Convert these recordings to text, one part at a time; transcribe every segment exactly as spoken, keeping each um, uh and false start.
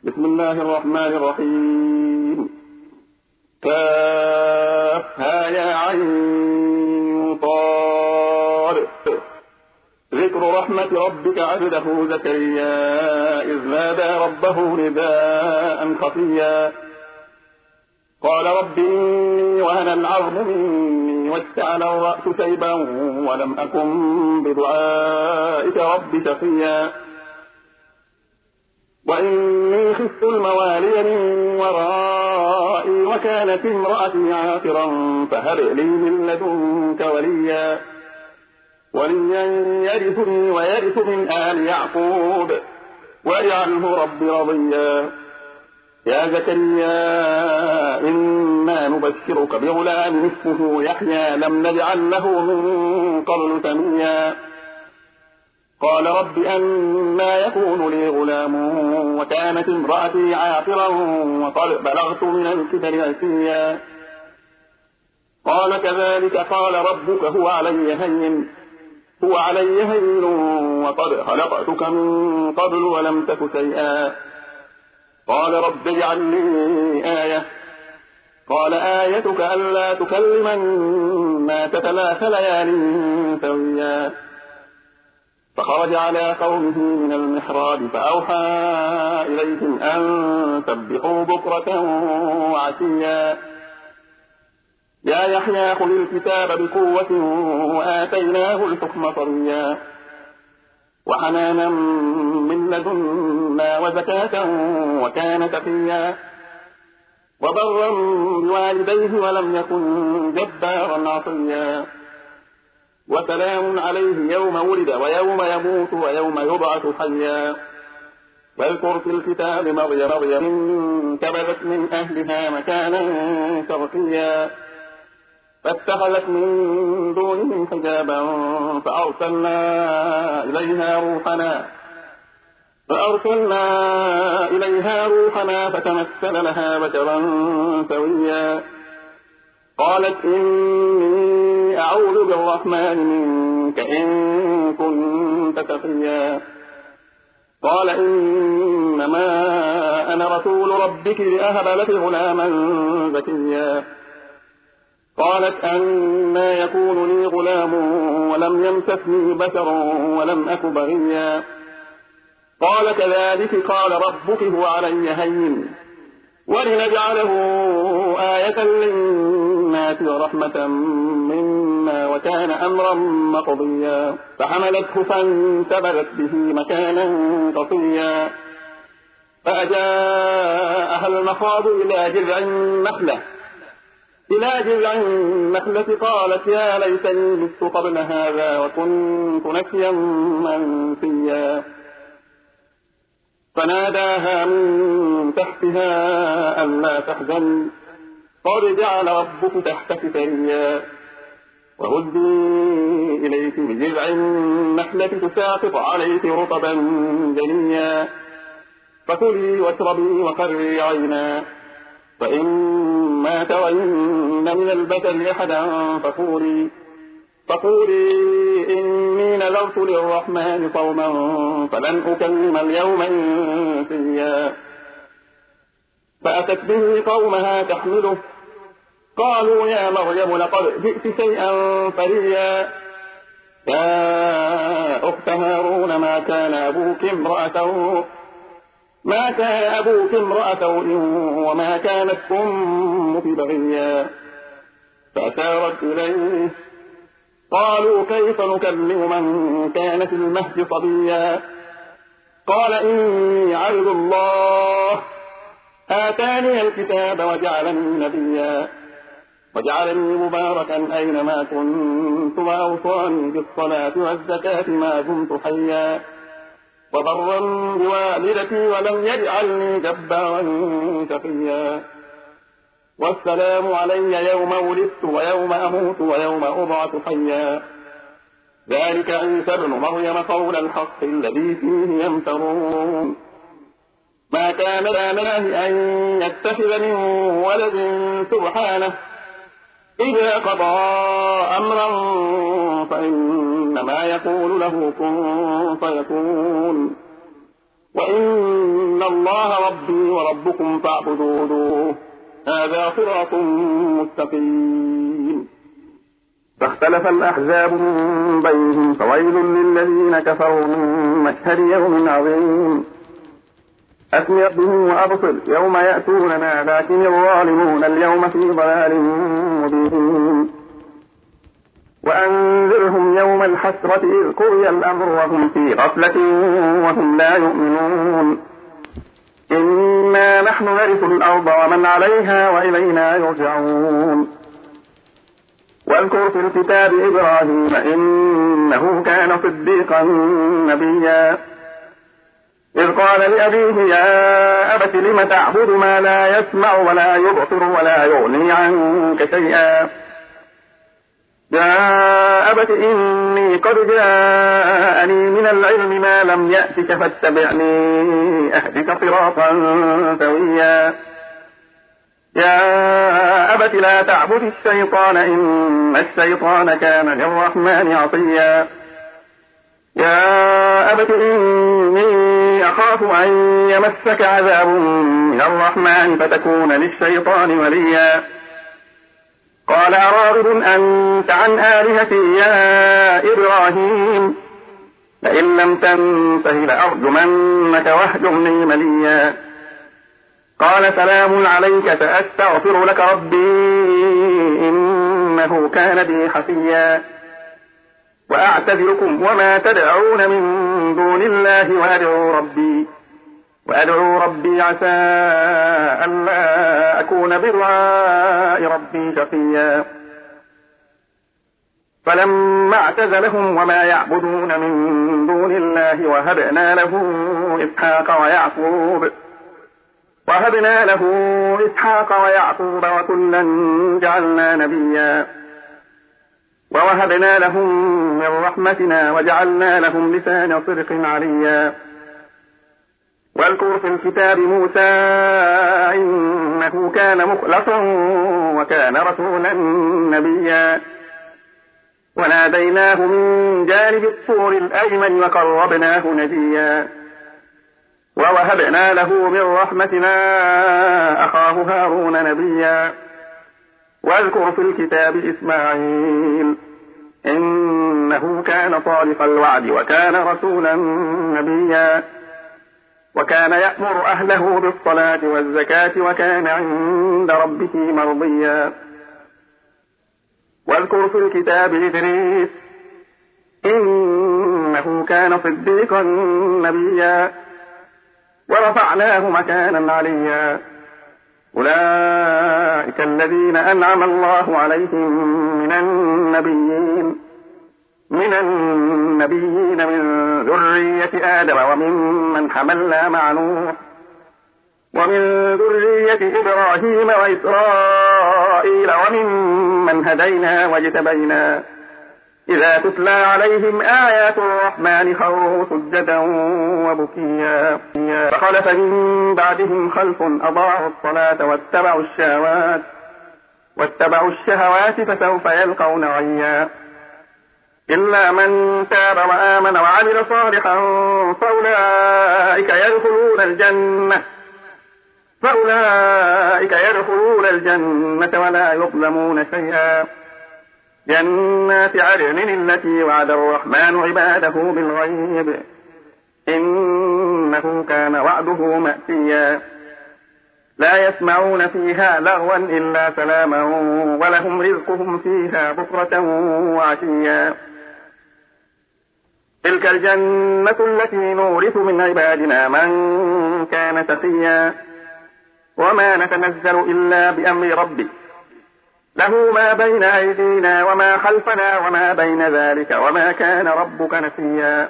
بسم الله الرحمن الرحيم. كافها يا عين طارق. ذكر رحمة ربك عبده زكريا إذ نادى ربه نداء خفيا قال رب إني وهن العظم مني واشتعل الرأس شيبا ولم أكن بدعائك رب شقيا وإني خفت الموالي من ورائي وكانت امرأتي عاقرا فهب لي من لدنك وليا وليا يرثني ويرث من آل يعقوب واجعله رب رضيا يا زكريا إنا نبشرك بغلام اسمه يحيى لم نجعل له من قبل سميا قال رب أنى يكون لي غلام وكانت امرأتي عاقرا وقد بلغت من الكبر عتيا قال كذلك قال ربك هو علي هين هو علي هين وقد خلقتك من قبل ولم تك شيئا قال رب اجعل لي آية قال آيتك ألا تكلم الناس ثلاث ليال سويا فخرج على قومه من المحراب فأوحى إليهم أن سبحوا بكرة وعشيا يا يحيى خذ الكتاب بقوة وآتيناه الحكم صبيا وحنانا من لدنا وزكاة وكان تقيا وبرا بوالديه ولم يكن جبارا عصيا وسلام عليه يوم ولد ويوم يموت ويوم يبعث حيا واذكر في الكتاب مريم مريم انتبذت من أهلها مكانا شرقيا فاتخذت من دونهم حجابا فأرسلنا إليها روحنا فأرسلنا إليها روحنا فتمثل لها بشرا سويا قالت إني أعوذ بالرحمن منك إن كنت تقيا قال إنما أنا رسول ربك لأهب لك غلاما زكيا قالت أنى يكون لي غلام ولم يمسسني بشر ولم أك بغيا قال كذلك قال ربك هو علي هين ولنجعله آية للناس ورحمة منا وكان أمرا مقضيا فحملته فانتبذت به مكانا قصيا فأجاءها المخاض إلى جذع النخلة إلى جذع النخلة قالت يا ليتني مت قبل هذا وكنت نسيا منسيا فناداها من تحتها ألا تحزن قد جعل ربك تحتك سريا وهزي إليك بجذع النخلة تساقط عليك رطبا جنيا فكلي واشربي وقري عينا فإما ترين من البشر أحدا فقولي فقولي إني نذرت للرحمن صوما فلن أكلم اليوم إنسيا فأتت به قومها تحمله قالوا يا مريم لقد جئت شيئا فريا يا أخت هارون ما كان أبوك امرأة ما كان أبوك امرأة وما كانت أمك بغيا فأشارت إليه قالوا كيف نكلم من كان في المهد صبيا قال إني عبد الله آتاني الكتاب وجعلني نبيا وجعلني مباركا أينما كنت وأوصاني بالصلاة والزكاة ما دمت حيا وبرا بوالدتي ولم يجعلني جبارا شقيا والسلام علي يوم ولدت ويوم أموت ويوم أبعث حيا ذلك عيسى ابن مريم قول الحق الذي فيه يمترون ما كان لله أن يتخذ من ولد سبحانه إذا قضى أمرا فإنما يقول له كن فيكون وإن الله ربي وربكم فاعبدوه هذا صراط مستقيم. فاختلف الأحزاب من بينهم فويل للذين كفروا من مشهد يوم عظيم. أسمع به وأبصر يوم يأتوننا لكن الظالمون اليوم في ضلال مبين. وأنذرهم يوم الحسرة إذ قضي الأمر وهم في غفلة وهم لا يؤمنون. إنا نحن نرث الأرض ومن عليها وإلينا يرجعون. واذكر في الكتاب إبراهيم إنه كان صديقا نبيا إذ قال لأبيه يا أبت لم تعبد ما لا يسمع ولا يبصر ولا يغني عنك شيئا يا أبت إني قد جاءني من العلم ما لم يأتك فاتبعني أهدك صراطا سويا يا أبت لا تعبد الشيطان إن الشيطان كان للرحمن عصيا يا أبت إني أخاف أن يمسك عذاب من الرحمن فتكون للشيطان وليا قال أراغب أنت عن آلهتي يا إبراهيم لئن لم تنته لأرجمنك واهجرني مليا قال سلام عليك سأستغفر لك ربي إنه كان بي حفيا وأعتذركم وما تدعون من دون الله وأدعو ربي وأدعو ربي عسى ألا أكون بدعاء ربي شقيا فلما اعتزلهم وما يعبدون من دون الله وهبنا له إسحاق ويعقوب وهبنا له إسحاق ويعقوب وكلا جعلنا نبيا ووهبنا لهم من رحمتنا وجعلنا لهم لسان صدق عليا واذكر في الكتاب موسى إنه كان مخلصا وكان رسولا نبيا وناديناه من جانب الطور الأيمن وقربناه نجيا ووهبنا له من رحمتنا أخاه هارون نبيا واذكر في الكتاب إسماعيل إنه كان صادق الوعد وكان رسولا نبيا وكان يأمر أهله بالصلاة والزكاة وكان عند ربه مرضيا واذكر في الكتاب إدريس إنه كان صديقا نبيا ورفعناه مكانا عليا أولئك الذين أنعم الله عليهم من النبيين من النبيين من ذرية آدم وممن حملنا مع نوح ومن ذرية إبراهيم وإسرائيل وممن هدينا واجتبينا إذا تتلى عليهم آيات الرحمن خروا سجدا وبكيا فخلف من بعدهم خلف أضاعوا الصلاة واتبعوا الشهوات واتبعوا الشهوات فسوف يلقون غيا إلا من تاب وآمن وعمل صالحا فأولئك يدخلون الجنة فأولئك يدخلون الجنة ولا يظلمون شيئا جنات عدن التي وعد الرحمن عباده بالغيب إنه كان وعده مأتيا لا يسمعون فيها لغوا إلا سلاما ولهم رزقهم فيها بكرة وعشيا تلك الجنة التي نورث من عبادنا من كان تقيا وما نتنزل إلا بأمر ربك له ما بين أيدينا وما خلفنا وما بين ذلك وما كان ربك نسيا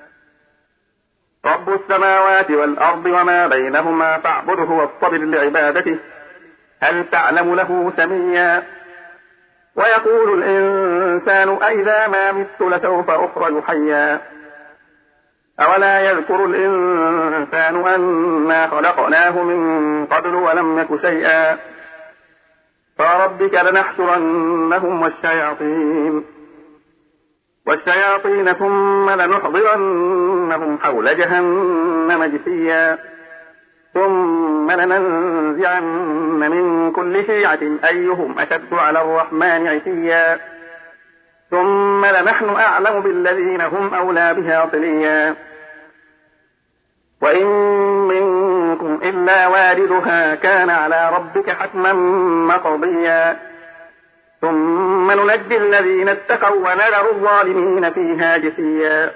رب السماوات والأرض وما بينهما فاعبده واصطبر لعبادته هل تعلم له سميا ويقول الإنسان أئذا ما مت لسوف أخرج حيا أولا يذكر الإنسان أنا خلقناه من قبل ولم يك شيئا فربك لنحشرنهم والشياطين والشياطين ثم لنحضرنهم حول جهنم جثيا ثم لننزعن من كل شيعة أيهم أشد على الرحمن عتيا ثم لنحن أعلم بالذين هم أولى بها صليا وإن منكم إلا واردها كان على ربك حتما مقضيا ثم ننجي الذين اتقوا ونذر الظالمين فيها جثيا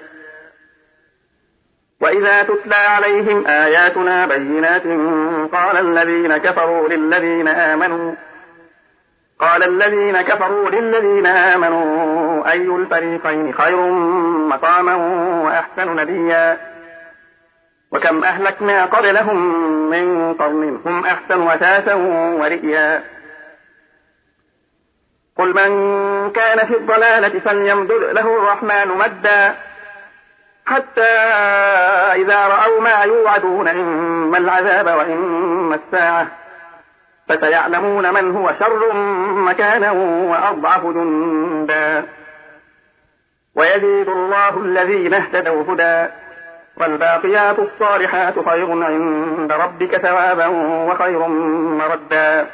وإذا تتلى عليهم آياتنا بينات قال الذين كفروا للذين آمنوا قال الذين كفروا للذين آمنوا أي الفريقين خير مقاما وأحسن نديا وكم أهلكنا قبلهم من قرن هم أحسن أثاثا ورئيا قل من كان في الضلالة فليمدد له الرحمن مدا حتى إذا رأوا ما يوعدون إما العذاب وإما الساعة فسيعلمون من هو شر مكانا وأضعف جندا ويزيد الله الذين اهتدوا هدى والباقيات الصالحات خير عند ربك ثوابا وخير مردا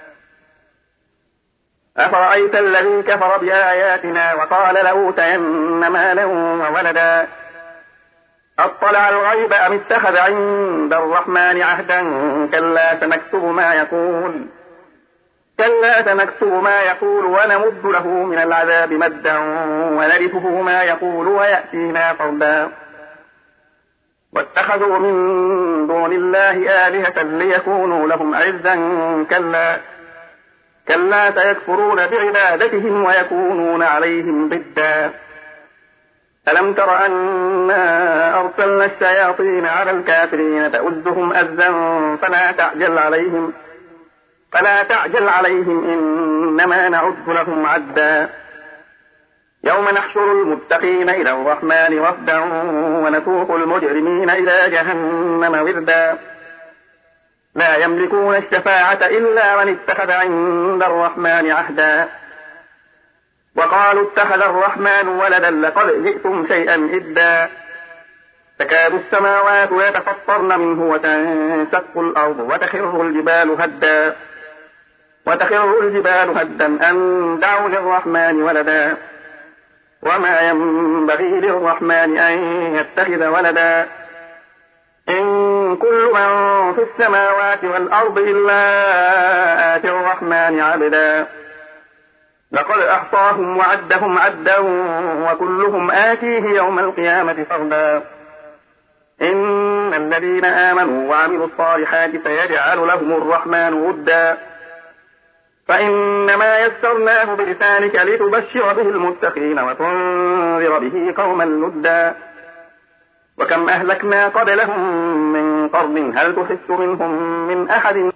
أفرأيت الذي كفر بآياتنا وقال لأوتين مالا وولدا أطلع الغيب أم اتخذ عند الرحمن عهدا كلا سنكتب ما يقول كلا سنكتب ما يقول ونمد له من العذاب مدا ونرثه ما يقول ويأتينا فردا واتخذوا من دون الله آلهة ليكونوا لهم عزا كلا كلا سيكفرون بعبادتهم ويكونون عليهم ضدا ألم تر أنا أرسلنا الشياطين على الكافرين تؤزهم أزا فلا تعجل عليهم فلا تعجل عليهم إنما نعد لهم عدا يوم نحشر المتقين إلى الرحمن وفدا ونسوق المجرمين إلى جهنم وردا لا يملكون الشفاعة إلا من اتخذ عند الرحمن عهدا وقالوا اتخذ الرحمن ولدا لقد جئتم شيئا إدا تكاد السماوات يتفطرن منه وتنشق الأرض وتخر الجبال هدا وتخر الجبال هدا أن دعوا للرحمن ولدا وما ينبغي للرحمن أن يتخذ ولدا إن كل من في السماوات والأرض إلا آتي الرحمن عبدا لقد أحصاهم وعدهم عدا وكلهم آتيه يوم القيامة فردا إن الذين آمنوا وعملوا الصالحات سيجعل لهم الرحمن ودا فإنما يسرناه بلسانك لتبشر به المتقين وتنذر به قوما لدا وكم أهلكنا قبلهم من قرن هل تحس منهم من أحد